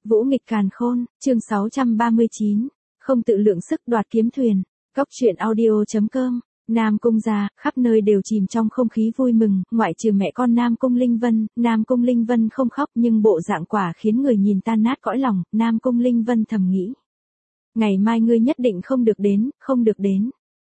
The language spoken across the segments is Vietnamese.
Vũ nghịch càn khôn, chương 639. Không tự lượng sức đoạt kiếm thuyền. Góc truyện audio.com. Nam Cung gia, khắp nơi đều chìm trong không khí vui mừng, ngoại trừ mẹ con Nam Cung Linh Vân không khóc nhưng bộ dạng quả khiến người nhìn tan nát cõi lòng. Nam Cung Linh Vân thầm nghĩ. Ngày mai ngươi nhất định không được đến.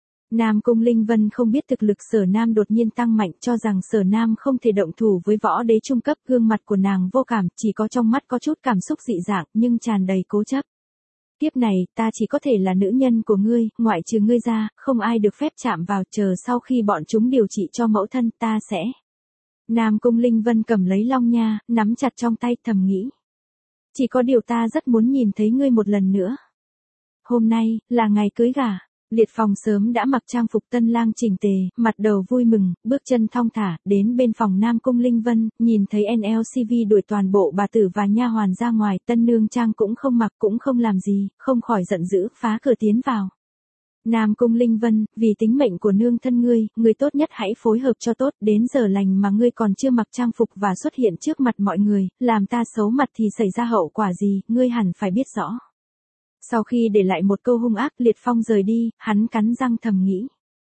Nam Cung Linh Vân không biết thực lực Sở Nam đột nhiên tăng mạnh, cho rằng Sở Nam không thể động thủ với võ đế trung cấp. Gương mặt của nàng vô cảm, chỉ có trong mắt có chút cảm xúc dị dạng nhưng tràn đầy cố chấp. Kiếp này, ta chỉ có thể là nữ nhân của ngươi, ngoại trừ ngươi ra, không ai được phép chạm vào, chờ sau khi bọn chúng điều trị cho mẫu thân ta sẽ. Nam Cung Linh Vân cầm lấy long nha, nắm chặt trong tay thầm nghĩ. Chỉ có điều ta rất muốn nhìn thấy ngươi một lần nữa. Hôm nay, là ngày cưới gả. Liệt Phong sớm đã mặc trang phục tân lang chỉnh tề, mặt đầu vui mừng, bước chân thong thả, đến bên phòng Nam Cung Linh Vân, nhìn thấy NLCV đuổi toàn bộ bà tử và nha hoàn ra ngoài, tân nương trang cũng không mặc cũng không làm gì, không khỏi giận dữ, phá cửa tiến vào. Nam Cung Linh Vân, vì tính mệnh của nương thân ngươi tốt nhất hãy phối hợp cho tốt, đến giờ lành mà ngươi còn chưa mặc trang phục và xuất hiện trước mặt mọi người, làm ta xấu mặt thì xảy ra hậu quả gì, ngươi hẳn phải biết rõ. Sau khi để lại một câu hung ác, Liệt Phong rời đi, hắn cắn răng thầm nghĩ.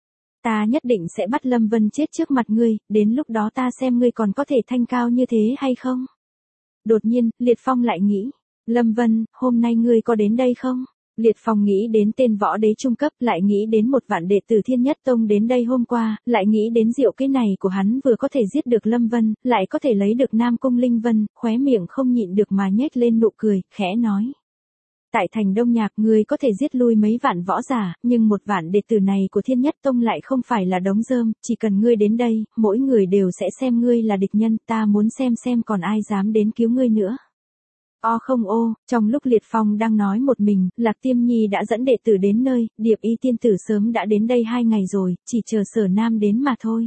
Ta nhất định sẽ bắt Lâm Vân chết trước mặt ngươi, đến lúc đó ta xem ngươi còn có thể thanh cao như thế hay không. Đột nhiên, Liệt Phong lại nghĩ. Lâm Vân, hôm nay ngươi có đến đây không? Liệt Phong nghĩ đến tên võ đế trung cấp, lại nghĩ đến một vạn đệ tử Thiên Nhất Tông đến đây hôm qua, lại nghĩ đến diệu kế này của hắn vừa có thể giết được Lâm Vân, lại có thể lấy được Nam Cung Linh Vân, khóe miệng không nhịn được mà nhếch lên nụ cười, khẽ nói. Tại thành Đông Nhạc ngươi có thể giết lui mấy vạn võ giả, nhưng một vạn đệ tử này của Thiên Nhất Tông lại không phải là đống rơm, chỉ cần ngươi đến đây, mỗi người đều sẽ xem ngươi là địch nhân, ta muốn xem còn ai dám đến cứu ngươi nữa. O không ô, trong lúc Liệt Phong đang nói một mình, Lạc Tiêm Nhi đã dẫn đệ tử đến nơi, Điệp Y tiên tử sớm đã đến đây 2 ngày rồi, chỉ chờ Sở Nam đến mà thôi.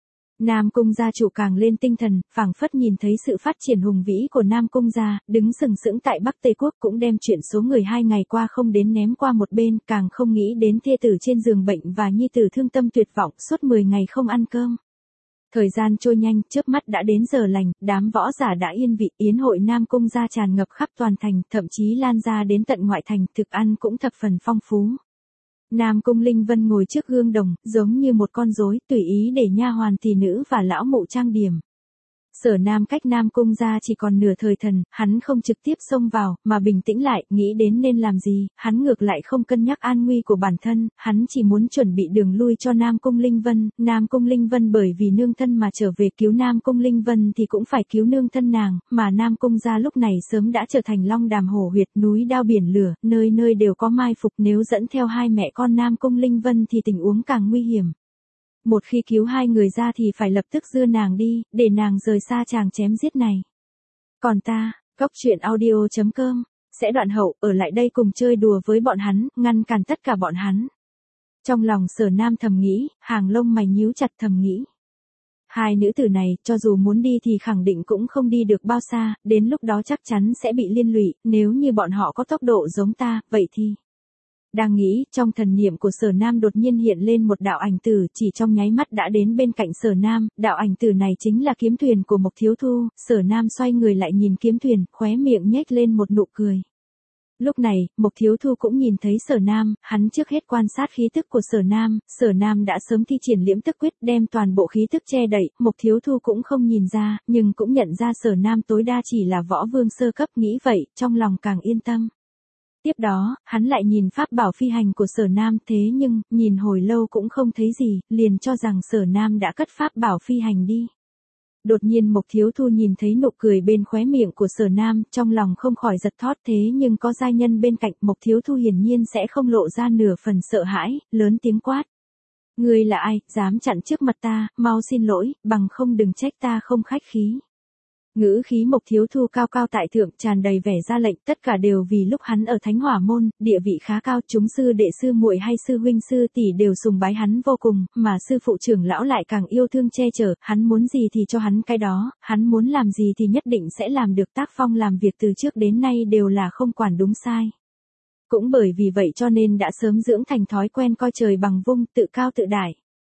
Nam Cung gia chủ càng lên tinh thần, phảng phất nhìn thấy sự phát triển hùng vĩ của Nam Cung gia, đứng sừng sững tại Bắc Tây Quốc cũng đem chuyện số người 2 ngày qua không đến ném qua một bên, càng không nghĩ đến thê tử trên giường bệnh và nhi tử thương tâm tuyệt vọng suốt 10 ngày không ăn cơm. Thời gian trôi nhanh, chớp mắt đã đến giờ lành, đám võ giả đã yên vị, yến hội Nam Cung gia tràn ngập khắp toàn thành, thậm chí lan ra đến tận ngoại thành, thực ăn cũng thập phần phong phú. Nam Cung Linh Vân ngồi trước gương đồng, giống như một con rối, tùy ý để nha hoàn tỷ nữ và lão mụ trang điểm. Sở Nam cách Nam Cung gia chỉ còn nửa thời thần, hắn không trực tiếp xông vào, mà bình tĩnh lại, nghĩ đến nên làm gì, hắn ngược lại không cân nhắc an nguy của bản thân, hắn chỉ muốn chuẩn bị đường lui cho Nam Cung Linh Vân. Nam Cung Linh Vân bởi vì nương thân mà trở về cứu Nam Cung Linh Vân thì cũng phải cứu nương thân nàng, mà Nam Cung gia lúc này sớm đã trở thành long đàm hổ huyệt, núi đao biển lửa, nơi nơi đều có mai phục, nếu dẫn theo hai mẹ con Nam Cung Linh Vân thì tình huống càng nguy hiểm. Một khi cứu hai người ra thì phải lập tức đưa nàng đi, để nàng rời xa chàng chém giết này. Còn ta, góc truyện audio.com, sẽ đoạn hậu, ở lại đây cùng chơi đùa với bọn hắn, ngăn cản tất cả bọn hắn. Trong lòng Sở Nam thầm nghĩ, hàng lông mày nhíu chặt thầm nghĩ. Hai nữ tử này, cho dù muốn đi thì khẳng định cũng không đi được bao xa, đến lúc đó chắc chắn sẽ bị liên lụy, nếu như bọn họ có tốc độ giống ta, vậy thì... Đang nghĩ, trong thần niệm của Sở Nam đột nhiên hiện lên một đạo ảnh tử, chỉ trong nháy mắt đã đến bên cạnh Sở Nam, đạo ảnh tử này chính là kiếm thuyền của Mộc Thiếu Thu. Sở Nam xoay người lại nhìn kiếm thuyền, khóe miệng nhếch lên một nụ cười. Lúc này, Mộc Thiếu Thu cũng nhìn thấy Sở Nam, hắn trước hết quan sát khí tức của Sở Nam đã sớm thi triển liễm tức quyết đem toàn bộ khí tức che đậy, Mộc Thiếu Thu cũng không nhìn ra, nhưng cũng nhận ra Sở Nam tối đa chỉ là võ vương sơ cấp, nghĩ vậy, trong lòng càng yên tâm. Tiếp đó, hắn lại nhìn pháp bảo phi hành của Sở Nam, thế nhưng, nhìn hồi lâu cũng không thấy gì, liền cho rằng Sở Nam đã cất pháp bảo phi hành đi. Đột nhiên Mộc Thiếu Thu nhìn thấy nụ cười bên khóe miệng của Sở Nam, trong lòng không khỏi giật thót, thế nhưng có giai nhân bên cạnh, Mộc Thiếu Thu hiển nhiên sẽ không lộ ra nửa phần sợ hãi, lớn tiếng quát. Ngươi là ai, dám chặn trước mặt ta, mau xin lỗi, bằng không đừng trách ta không khách khí. Ngữ khí Mộc Thiếu Thu cao cao tại thượng, tràn đầy vẻ ra lệnh, tất cả đều vì lúc hắn ở Thánh Hỏa môn, địa vị khá cao, chúng sư đệ sư muội hay sư huynh sư tỷ đều sùng bái hắn vô cùng, mà sư phụ trưởng lão lại càng yêu thương che chở, hắn muốn gì thì cho hắn cái đó, hắn muốn làm gì thì nhất định sẽ làm được, tác phong làm việc từ trước đến nay đều là không quản đúng sai. Cũng bởi vì vậy cho nên đã sớm dưỡng thành thói quen coi trời bằng vung, tự cao tự đại.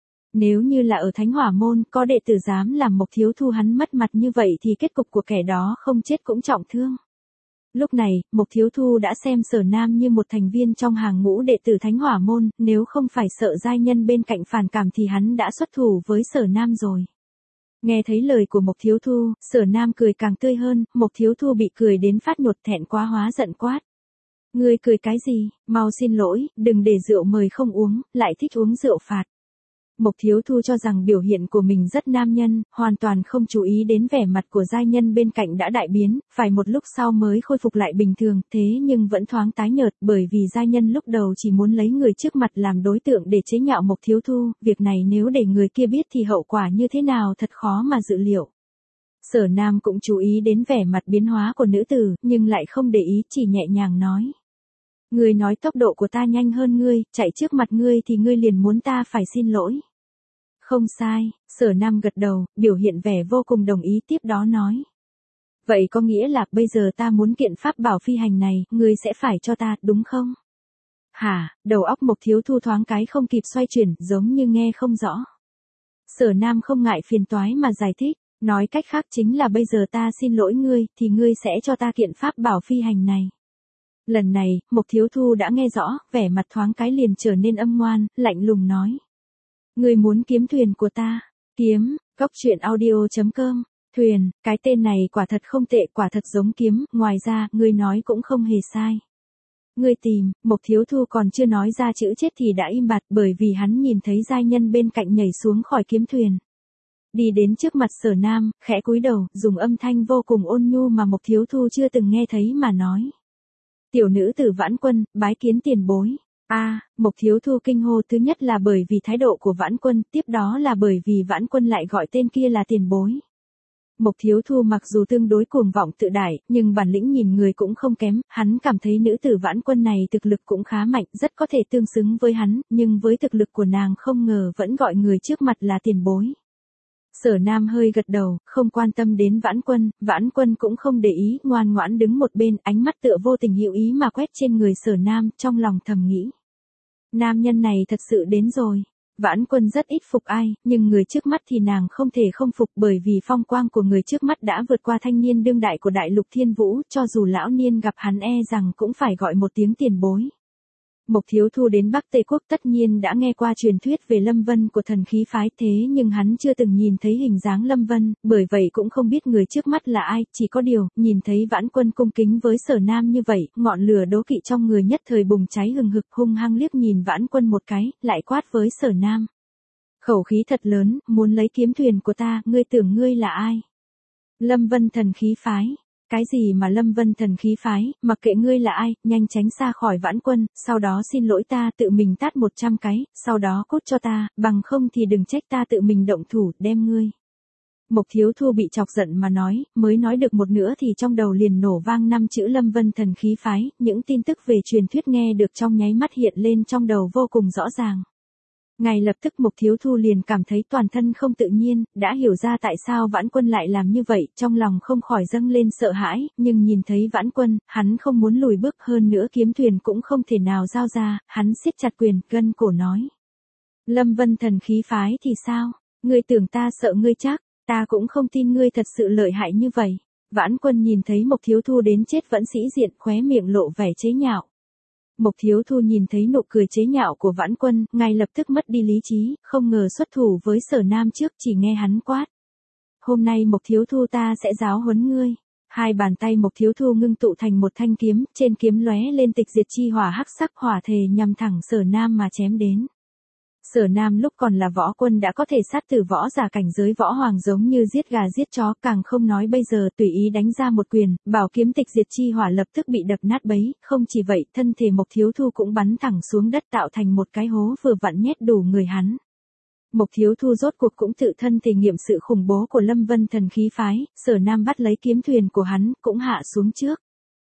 Nếu như là ở Thánh Hỏa môn, có đệ tử dám làm Mộc Thiếu Thu hắn mất mặt như vậy thì kết cục của kẻ đó không chết cũng trọng thương. Lúc này, Mộc Thiếu Thu đã xem Sở Nam như một thành viên trong hàng ngũ đệ tử Thánh Hỏa Môn, nếu không phải sợ giai nhân bên cạnh phản cảm thì hắn đã xuất thủ với Sở Nam rồi. Nghe thấy lời của Mộc Thiếu Thu, Sở Nam cười càng tươi hơn, Mộc Thiếu Thu bị cười đến phát nhột thẹn quá hóa giận quát. Ngươi cười cái gì, mau xin lỗi, đừng để rượu mời không uống, lại thích uống rượu phạt. Mộc Thiếu Thu cho rằng biểu hiện của mình rất nam nhân, hoàn toàn không chú ý đến vẻ mặt của giai nhân bên cạnh đã đại biến, phải một lúc sau mới khôi phục lại bình thường, thế nhưng vẫn thoáng tái nhợt bởi vì giai nhân lúc đầu chỉ muốn lấy người trước mặt làm đối tượng để chế nhạo Mộc Thiếu Thu, việc này nếu để người kia biết thì hậu quả như thế nào thật khó mà dự liệu. Sở Nam cũng chú ý đến vẻ mặt biến hóa của nữ tử, nhưng lại không để ý, chỉ nhẹ nhàng nói. Ngươi nói tốc độ của ta nhanh hơn ngươi, chạy trước mặt ngươi thì ngươi liền muốn ta phải xin lỗi. Không sai, Sở Nam gật đầu, biểu hiện vẻ vô cùng đồng ý, tiếp đó nói. Vậy có nghĩa là bây giờ ta muốn kiện pháp bảo phi hành này, ngươi sẽ phải cho ta, đúng không? Hả, đầu óc Mộc Thiếu Thu thoáng cái không kịp xoay chuyển, giống như nghe không rõ. Sở Nam không ngại phiền toái mà giải thích, nói cách khác chính là bây giờ ta xin lỗi ngươi, thì ngươi sẽ cho ta kiện pháp bảo phi hành này. Lần này, Mộc Thiếu Thu đã nghe rõ, vẻ mặt thoáng cái liền trở nên âm ngoan, lạnh lùng nói. Ngươi muốn kiếm thuyền của ta, kiếm, goctruyện.audio.com, thuyền, cái tên này quả thật không tệ, quả thật giống kiếm, ngoài ra, ngươi nói cũng không hề sai. Ngươi tìm, Mộc Thiếu Thu còn chưa nói ra chữ chết thì đã im bặt bởi vì hắn nhìn thấy giai nhân bên cạnh nhảy xuống khỏi kiếm thuyền. Đi đến trước mặt Sở Nam, khẽ cúi đầu, dùng âm thanh vô cùng ôn nhu mà Mộc Thiếu Thu chưa từng nghe thấy mà nói. Tiểu nữ tử Vãn Quân, bái kiến tiền bối. Mộc Thiếu Thu kinh hô, thứ nhất là bởi vì thái độ của Vãn Quân, tiếp đó là bởi vì Vãn Quân lại gọi tên kia là tiền bối. Mộc Thiếu Thu mặc dù tương đối cuồng vọng tự đại, nhưng bản lĩnh nhìn người cũng không kém, hắn cảm thấy nữ tử Vãn Quân này thực lực cũng khá mạnh, rất có thể tương xứng với hắn, nhưng với thực lực của nàng không ngờ vẫn gọi người trước mặt là tiền bối. Sở Nam hơi gật đầu, không quan tâm đến Vãn Quân cũng không để ý, ngoan ngoãn đứng một bên, ánh mắt tựa vô tình hữu ý mà quét trên người Sở Nam, trong lòng thầm nghĩ. Nam nhân này thật sự đến rồi. Vãn Quân rất ít phục ai, nhưng người trước mắt thì nàng không thể không phục bởi vì phong quang của người trước mắt đã vượt qua thanh niên đương đại của Đại Lục Thiên Vũ, cho dù lão niên gặp hắn rằng cũng phải gọi một tiếng tiền bối. Mộc Thiếu Thu đến Bắc Tây Quốc tất nhiên đã nghe qua truyền thuyết về Lâm Vân của thần khí phái, thế nhưng hắn chưa từng nhìn thấy hình dáng Lâm Vân, bởi vậy cũng không biết người trước mắt là ai, chỉ có điều, nhìn thấy Vãn Quân cung kính với Sở Nam như vậy, ngọn lửa đố kỵ trong người nhất thời bùng cháy hừng hực, hung hăng liếc nhìn Vãn Quân một cái, lại quát với Sở Nam. Khẩu khí thật lớn, muốn lấy kiếm thuyền của ta, ngươi tưởng ngươi là ai? Lâm Vân thần khí phái. Cái gì mà Lâm Vân thần khí phái, mặc kệ ngươi là ai, nhanh tránh xa khỏi Vãn Quân, sau đó xin lỗi ta, tự mình tát 100 cái, sau đó cút cho ta, bằng không thì đừng trách ta tự mình động thủ, đem ngươi. Mộc Thiếu Thu bị chọc giận mà nói, mới nói được một nửa thì trong đầu liền nổ vang 5 chữ Lâm Vân thần khí phái, những tin tức về truyền thuyết nghe được trong nháy mắt hiện lên trong đầu vô cùng rõ ràng. Ngay lập tức Mộc Thiếu Thu liền cảm thấy toàn thân không tự nhiên, đã hiểu ra tại sao Vãn Quân lại làm như vậy, trong lòng không khỏi dâng lên sợ hãi, nhưng nhìn thấy Vãn Quân, hắn không muốn lùi bước, hơn nữa kiếm thuyền cũng không thể nào giao ra, hắn siết chặt quyền, gân cổ nói. Lâm Vân thần khí phái thì sao? Ngươi tưởng ta sợ ngươi chắc, ta cũng không tin ngươi thật sự lợi hại như vậy. Vãn Quân nhìn thấy Mộc Thiếu Thu đến chết vẫn sĩ diện, khóe miệng lộ vẻ chế nhạo. Mộc Thiếu Thu nhìn thấy nụ cười chế nhạo của Vãn Quân, ngay lập tức mất đi lý trí, không ngờ xuất thủ với Sở Nam trước, chỉ nghe hắn quát. Hôm nay Mộc Thiếu Thu ta sẽ giáo huấn ngươi. Hai bàn tay Mộc Thiếu Thu ngưng tụ thành một thanh kiếm, trên kiếm lóe lên tịch diệt chi hỏa hắc sắc hỏa thề nhằm thẳng Sở Nam mà chém đến. Sở Nam lúc còn là võ quân đã có thể sát tử võ giả cảnh giới võ hoàng giống như giết gà giết chó, càng không nói bây giờ tùy ý đánh ra một quyền, bảo kiếm tịch diệt chi hỏa lập tức bị đập nát bấy, không chỉ vậy, thân thể Mộc Thiếu Thu cũng bắn thẳng xuống đất tạo thành một cái hố vừa vặn nhét đủ người hắn. Mộc Thiếu Thu rốt cuộc cũng tự thân thể nghiệm sự khủng bố của Lâm Vân thần khí phái, Sở Nam bắt lấy kiếm thuyền của hắn, cũng hạ xuống trước.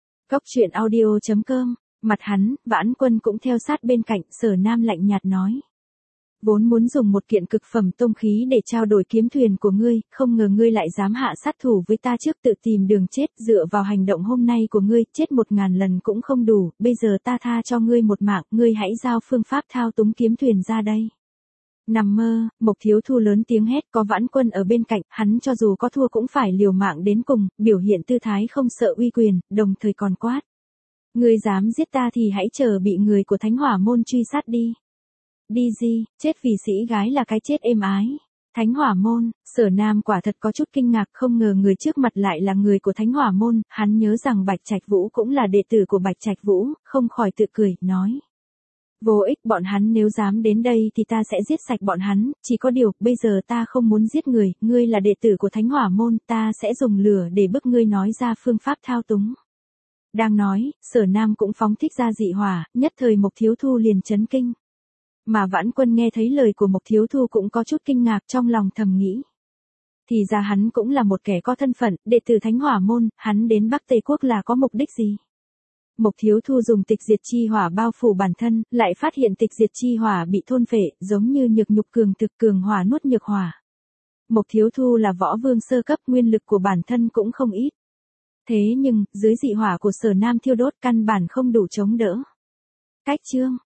Goctruyện.audio.com, mặt hắn, Vãn Quân cũng theo sát bên cạnh, Sở Nam lạnh nhạt nói. Vốn muốn dùng một kiện cực phẩm tông khí để trao đổi kiếm thuyền của ngươi, không ngờ ngươi lại dám hạ sát thủ với ta trước, tự tìm đường chết, dựa vào hành động hôm nay của ngươi, chết 1000 lần cũng không đủ, bây giờ ta tha cho ngươi một mạng, ngươi hãy giao phương pháp thao túng kiếm thuyền ra đây. Nằm mơ, Mộc Thiếu Thu lớn tiếng hét, có Vãn Quân ở bên cạnh, hắn cho dù có thua cũng phải liều mạng đến cùng, biểu hiện tư thái không sợ uy quyền, đồng thời còn quát. Ngươi dám giết ta thì hãy chờ bị người của Thánh Hỏa môn truy sát đi. Đi gì, chết vì sĩ gái là cái chết êm ái. Thánh Hỏa môn, Sở Nam quả thật có chút kinh ngạc, không ngờ người trước mặt lại là người của Thánh Hỏa môn, hắn nhớ rằng Bạch Trạch Vũ cũng là đệ tử của Bạch Trạch Vũ, không khỏi tự cười, nói. Vô ích, bọn hắn nếu dám đến đây thì ta sẽ giết sạch bọn hắn, chỉ có điều, bây giờ ta không muốn giết người, ngươi là đệ tử của Thánh Hỏa môn, ta sẽ dùng lửa để bức ngươi nói ra phương pháp thao túng. Đang nói, Sở Nam cũng phóng thích ra dị hỏa, nhất thời Mộc Thiếu Thu liền chấn kinh. Mà Vãn Quân nghe thấy lời của Mộc Thiếu Thu cũng có chút kinh ngạc, trong lòng thầm nghĩ. Thì ra hắn cũng là một kẻ có thân phận, đệ tử Thánh Hỏa môn, hắn đến Bắc Tây Quốc là có mục đích gì? Mộc Thiếu Thu dùng tịch diệt chi hỏa bao phủ bản thân, lại phát hiện tịch diệt chi hỏa bị thôn phệ, giống như nhược nhục cường thực, cường hỏa nuốt nhược hỏa. Mộc Thiếu Thu là võ vương sơ cấp, nguyên lực của bản thân cũng không ít. Thế nhưng, dưới dị hỏa của Sở Nam thiêu đốt căn bản không đủ chống đỡ. Cách chương